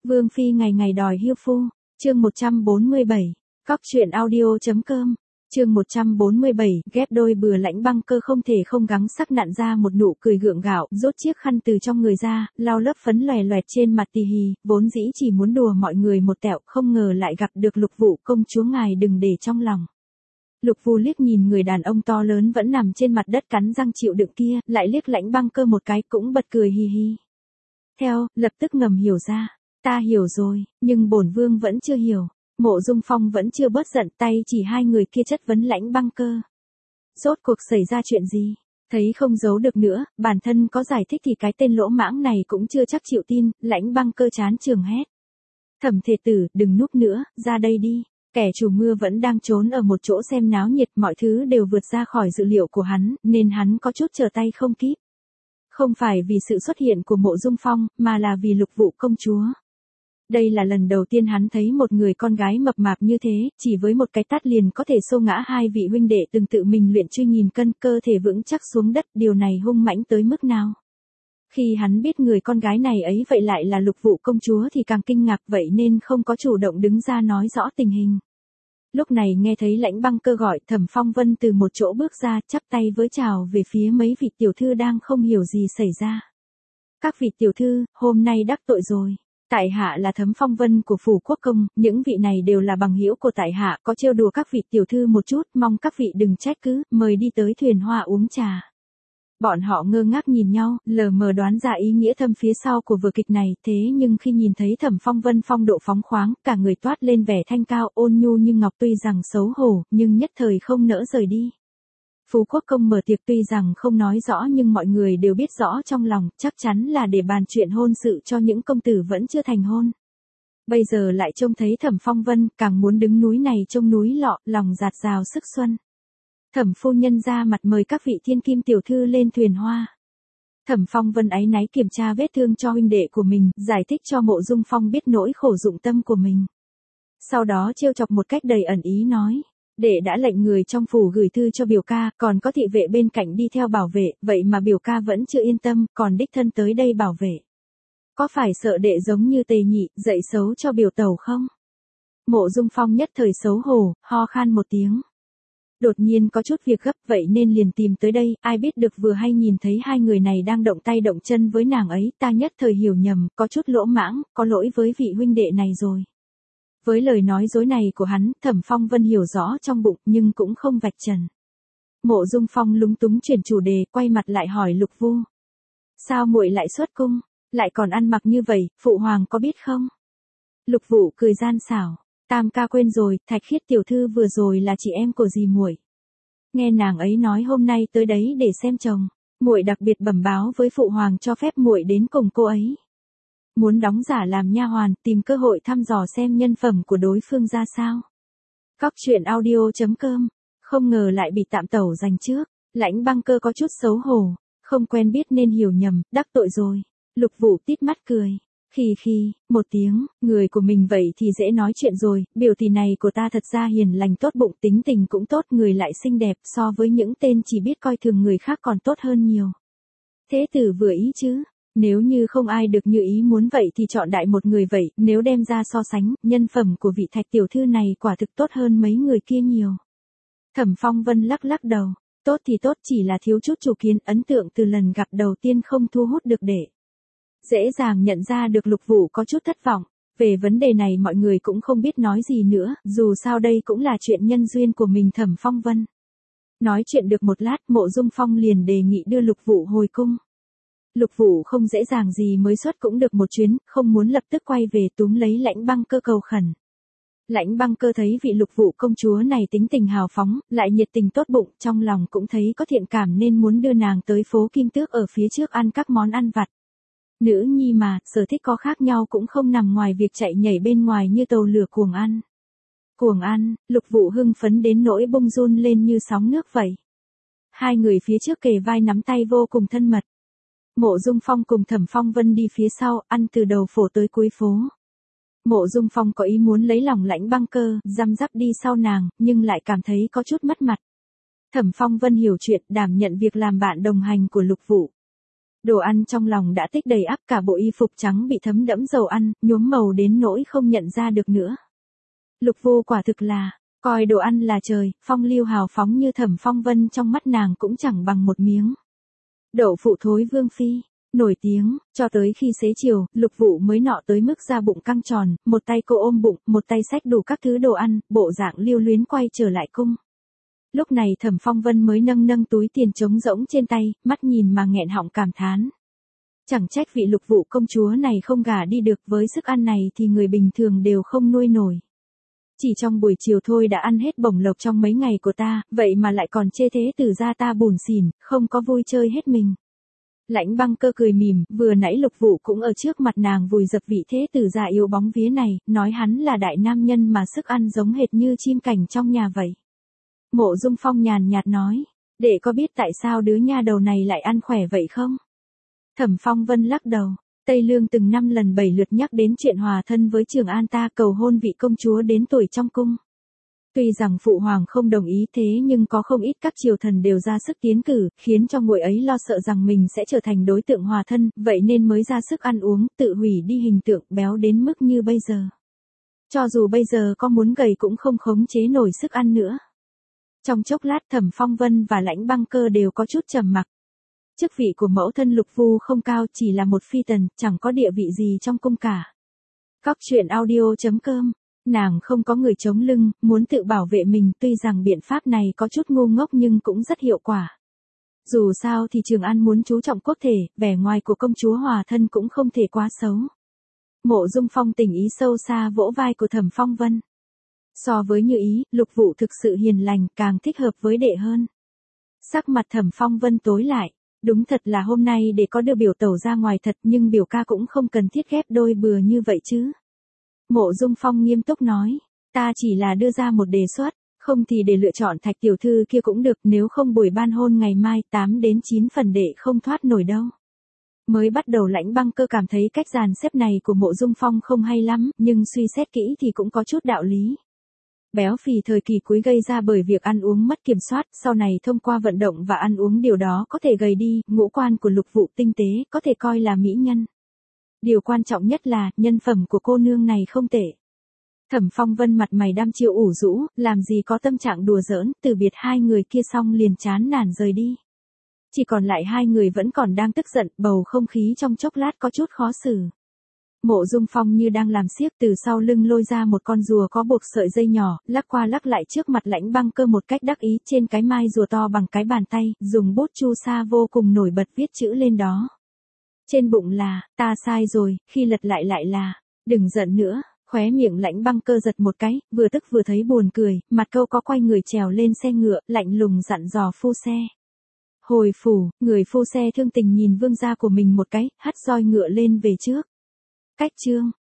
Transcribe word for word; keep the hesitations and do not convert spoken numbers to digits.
Vương phi ngày ngày đòi hiêu phu, chương một trăm bốn mươi bảy, cóc truyện audio.com, chương một trăm bốn mươi bảy, ghép đôi bừa. Lãnh Băng Cơ không thể không gắng sắc nặn ra một nụ cười gượng gạo, rút chiếc khăn từ trong người ra, lau lớp phấn lòe loẹt trên mặt tì hì, vốn dĩ chỉ muốn đùa mọi người một tẹo, không ngờ lại gặp được Lục Vụ công chúa, ngài đừng để trong lòng. Lục Vụ liếc nhìn người đàn ông to lớn vẫn nằm trên mặt đất cắn răng chịu đựng kia, lại liếc Lãnh Băng Cơ một cái cũng bật cười hì hì. Theo, lập tức ngầm hiểu ra, ta hiểu rồi, nhưng bổn vương vẫn chưa hiểu. Mộ Dung Phong vẫn chưa bớt giận, tay chỉ hai người kia chất vấn Lãnh Băng Cơ. Rốt cuộc xảy ra chuyện gì? Thấy không giấu được nữa, bản thân có giải thích thì cái tên lỗ mãng này cũng chưa chắc chịu tin. Lãnh Băng Cơ chán trường hét. Thẩm Thể Tử, đừng núp nữa, ra đây đi. Kẻ chủ mưa vẫn đang trốn ở một chỗ xem náo nhiệt, mọi thứ đều vượt ra khỏi dự liệu của hắn, nên hắn có chút trở tay không kịp. Không phải vì sự xuất hiện của Mộ Dung Phong, mà là vì Lục Vụ công chúa. Đây là lần đầu tiên hắn thấy một người con gái mập mạp như thế, chỉ với một cái tát liền có thể xô ngã hai vị huynh đệ từng tự mình luyện truy nghìn cân, cơ thể vững chắc xuống đất, điều này hung mãnh tới mức nào. Khi hắn biết người con gái này ấy vậy lại là Lục Vụ công chúa thì càng kinh ngạc, vậy nên không có chủ động đứng ra nói rõ tình hình. Lúc này nghe thấy Lãnh Băng Cơ gọi, Thẩm Phong Vân từ một chỗ bước ra, chắp tay với chào về phía mấy vị tiểu thư đang không hiểu gì xảy ra. Các vị tiểu thư, hôm nay đắc tội rồi. Tại hạ là Thẩm Phong Vân của Phủ Quốc Công, những vị này đều là bằng hữu của tại hạ, có trêu đùa các vị tiểu thư một chút, mong các vị đừng trách cứ, mời đi tới thuyền hoa uống trà. Bọn họ ngơ ngác nhìn nhau, lờ mờ đoán ra ý nghĩa thâm phía sau của vở kịch này, thế nhưng khi nhìn thấy Thẩm Phong Vân phong độ phóng khoáng, cả người toát lên vẻ thanh cao ôn nhu như ngọc, tuy rằng xấu hổ, nhưng nhất thời không nỡ rời đi. Phú Quốc Công mở tiệc tuy rằng không nói rõ nhưng mọi người đều biết rõ trong lòng, chắc chắn là để bàn chuyện hôn sự cho những công tử vẫn chưa thành hôn. Bây giờ lại trông thấy Thẩm Phong Vân, càng muốn đứng núi này trông núi lọ, lòng dạt dào sức xuân. Thẩm phu nhân ra mặt mời các vị thiên kim tiểu thư lên thuyền hoa. Thẩm Phong Vân áy náy kiểm tra vết thương cho huynh đệ của mình, giải thích cho Mộ Dung Phong biết nỗi khổ dụng tâm của mình. Sau đó trêu chọc một cách đầy ẩn ý nói. Đệ đã lệnh người trong phủ gửi thư cho biểu ca, còn có thị vệ bên cạnh đi theo bảo vệ, vậy mà biểu ca vẫn chưa yên tâm, còn đích thân tới đây bảo vệ. Có phải sợ đệ giống như Tề Nhị, dạy xấu cho biểu tẩu không? Mộ Dung Phong nhất thời xấu hổ, ho khan một tiếng. Đột nhiên có chút việc gấp vậy nên liền tìm tới đây, ai biết được vừa hay nhìn thấy hai người này đang động tay động chân với nàng ấy, ta nhất thời hiểu nhầm, có chút lỗ mãng, có lỗi với vị huynh đệ này rồi. Với lời nói dối này của hắn, Thẩm Phong Vân hiểu rõ trong bụng nhưng cũng không vạch trần. Mộ Dung Phong lúng túng chuyển chủ đề, quay mặt lại hỏi Lục Vu. Sao muội lại xuất cung, lại còn ăn mặc như vậy, phụ hoàng có biết không? Lục Vụ cười gian xảo. Tam ca quên rồi, Thạch Khiết tiểu thư vừa rồi là chị em của dì muội. Nghe nàng ấy nói hôm nay tới đấy để xem chồng, muội đặc biệt bẩm báo với phụ hoàng cho phép muội đến cùng cô ấy. Muốn đóng giả làm nha hoàn, tìm cơ hội thăm dò xem nhân phẩm của đối phương ra sao. Cóc truyện audio.com, không ngờ lại bị tạm tẩu giành trước. Lãnh Băng Cơ có chút xấu hổ, không quen biết nên hiểu nhầm, đắc tội rồi. Lục Vụ tít mắt cười. Khi khi, một tiếng, người của mình vậy thì dễ nói chuyện rồi, biểu tỷ này của ta thật ra hiền lành tốt bụng, tính tình cũng tốt, người lại xinh đẹp, so với những tên chỉ biết coi thường người khác còn tốt hơn nhiều. Thế tử vừa ý chứ, nếu như không ai được như ý muốn vậy thì chọn đại một người vậy, nếu đem ra so sánh, nhân phẩm của vị Thạch tiểu thư này quả thực tốt hơn mấy người kia nhiều. Thẩm Phong Vân lắc lắc đầu, tốt thì tốt, chỉ là thiếu chút chủ kiến, ấn tượng từ lần gặp đầu tiên không thu hút được đệ. Dễ dàng nhận ra được Lục Vụ có chút thất vọng. Về vấn đề này mọi người cũng không biết nói gì nữa, dù sao đây cũng là chuyện nhân duyên của mình. Thẩm Phong Vân nói chuyện được một lát, Mộ Dung Phong liền đề nghị đưa Lục Vụ hồi cung. Lục Vụ không dễ dàng gì mới xuất cũng được một chuyến, không muốn lập tức quay về, túm lấy Lãnh Băng Cơ cầu khẩn. Lãnh Băng Cơ thấy vị Lục Vụ công chúa này tính tình hào phóng, lại nhiệt tình tốt bụng, trong lòng cũng thấy có thiện cảm nên muốn đưa nàng tới phố Kim Tước ở phía trước ăn các món ăn vặt. Nữ nhi mà, sở thích có khác nhau cũng không nằm ngoài việc chạy nhảy bên ngoài như tàu lửa cuồng ăn. Cuồng ăn, Lục Vụ hưng phấn đến nỗi bông run lên như sóng nước vậy. Hai người phía trước kề vai nắm tay vô cùng thân mật. Mộ Dung Phong cùng Thẩm Phong Vân đi phía sau, ăn từ đầu phổ tới cuối phố. Mộ Dung Phong có ý muốn lấy lòng Lãnh Băng Cơ, răm rắp đi sau nàng, nhưng lại cảm thấy có chút mất mặt. Thẩm Phong Vân hiểu chuyện, đảm nhận việc làm bạn đồng hành của Lục Vụ. Đồ ăn trong lòng đã tích đầy ắp, cả bộ y phục trắng bị thấm đẫm dầu ăn, nhuốm màu đến nỗi không nhận ra được nữa. Lục Vô quả thực là, coi đồ ăn là trời, phong lưu hào phóng như Thẩm Phong Vân trong mắt nàng cũng chẳng bằng một miếng. Đậu phụ thối vương phi, nổi tiếng, cho tới khi xế chiều, Lục Vụ mới nọ tới mức da bụng căng tròn, một tay cô ôm bụng, một tay xách đủ các thứ đồ ăn, bộ dạng lưu luyến quay trở lại cung. Lúc này Thẩm Phong Vân mới nâng nâng túi tiền trống rỗng trên tay, mắt nhìn mà nghẹn họng cảm thán. Chẳng trách vị Lục Vụ công chúa này không gả đi được, với sức ăn này thì người bình thường đều không nuôi nổi. Chỉ trong buổi chiều thôi đã ăn hết bổng lộc trong mấy ngày của ta, vậy mà lại còn chê thế tử gia ta bủn xỉn, không có vui chơi hết mình. Lãnh Băng Cơ cười mỉm, vừa nãy Lục Vụ cũng ở trước mặt nàng vùi dập vị thế tử gia yếu bóng vía này, nói hắn là đại nam nhân mà sức ăn giống hệt như chim cảnh trong nhà vậy. Mộ Dung Phong nhàn nhạt nói, để có biết tại sao đứa nha đầu này lại ăn khỏe vậy không? Thẩm Phong Vân lắc đầu, Tây Lương từng năm lần bảy lượt nhắc đến chuyện hòa thân với Trường An ta, cầu hôn vị công chúa đến tuổi trong cung. Tuy rằng phụ hoàng không đồng ý thế nhưng có không ít các triều thần đều ra sức tiến cử, khiến cho muội ấy lo sợ rằng mình sẽ trở thành đối tượng hòa thân, vậy nên mới ra sức ăn uống, tự hủy đi hình tượng béo đến mức như bây giờ. Cho dù bây giờ có muốn gầy cũng không khống chế nổi sức ăn nữa. Trong chốc lát Thẩm Phong Vân và Lãnh Băng Cơ đều có chút trầm mặc. Chức vị của mẫu thân Lục Vu không cao, chỉ là một phi tần, chẳng có địa vị gì trong cung cả. Góc truyện audio chấm com, nàng không có người chống lưng, muốn tự bảo vệ mình, tuy rằng biện pháp này có chút ngu ngốc nhưng cũng rất hiệu quả. Dù sao thì Trường An muốn chú trọng quốc thể, vẻ ngoài của công chúa hòa thân cũng không thể quá xấu. Mộ Dung Phong tình ý sâu xa vỗ vai của Thẩm Phong Vân. So với Như Ý, Lục Vụ thực sự hiền lành, càng thích hợp với đệ hơn. Sắc mặt Thẩm Phong Vân tối lại, đúng thật là hôm nay để có đưa biểu tẩu ra ngoài thật, nhưng biểu ca cũng không cần thiết ghép đôi bừa như vậy chứ. Mộ Dung Phong nghiêm túc nói, ta chỉ là đưa ra một đề xuất, không thì để lựa chọn Thạch tiểu thư kia cũng được, nếu không buổi ban hôn ngày mai tám đến chín phần đệ không thoát nổi đâu. Mới bắt đầu Lãnh Băng Cơ cảm thấy cách dàn xếp này của Mộ Dung Phong không hay lắm, nhưng suy xét kỹ thì cũng có chút đạo lý. Béo phì thời kỳ cuối gây ra bởi việc ăn uống mất kiểm soát, sau này thông qua vận động và ăn uống điều đó có thể gầy đi, ngũ quan của Lục Vụ tinh tế, có thể coi là mỹ nhân. Điều quan trọng nhất là, nhân phẩm của cô nương này không tệ. Thẩm Phong Vân mặt mày đăm chiêu ủ rũ, làm gì có tâm trạng đùa giỡn, từ biệt hai người kia xong liền chán nản rời đi. Chỉ còn lại hai người vẫn còn đang tức giận, bầu không khí trong chốc lát có chút khó xử. Mộ Dung Phong như đang làm xiếc, từ sau lưng lôi ra một con rùa có buộc sợi dây nhỏ, lắc qua lắc lại trước mặt Lãnh Băng Cơ một cách đắc ý, trên cái mai rùa to bằng cái bàn tay, dùng bút chu sa vô cùng nổi bật viết chữ lên đó. Trên bụng là, ta sai rồi, khi lật lại lại là, đừng giận nữa. Khóe miệng Lãnh Băng Cơ giật một cái, vừa tức vừa thấy buồn cười, mặt câu có quay người trèo lên xe ngựa, lạnh lùng dặn dò phu xe. Hồi phủ, người phu xe thương tình nhìn vương gia của mình một cái, hất roi ngựa lên về trước. Cách chương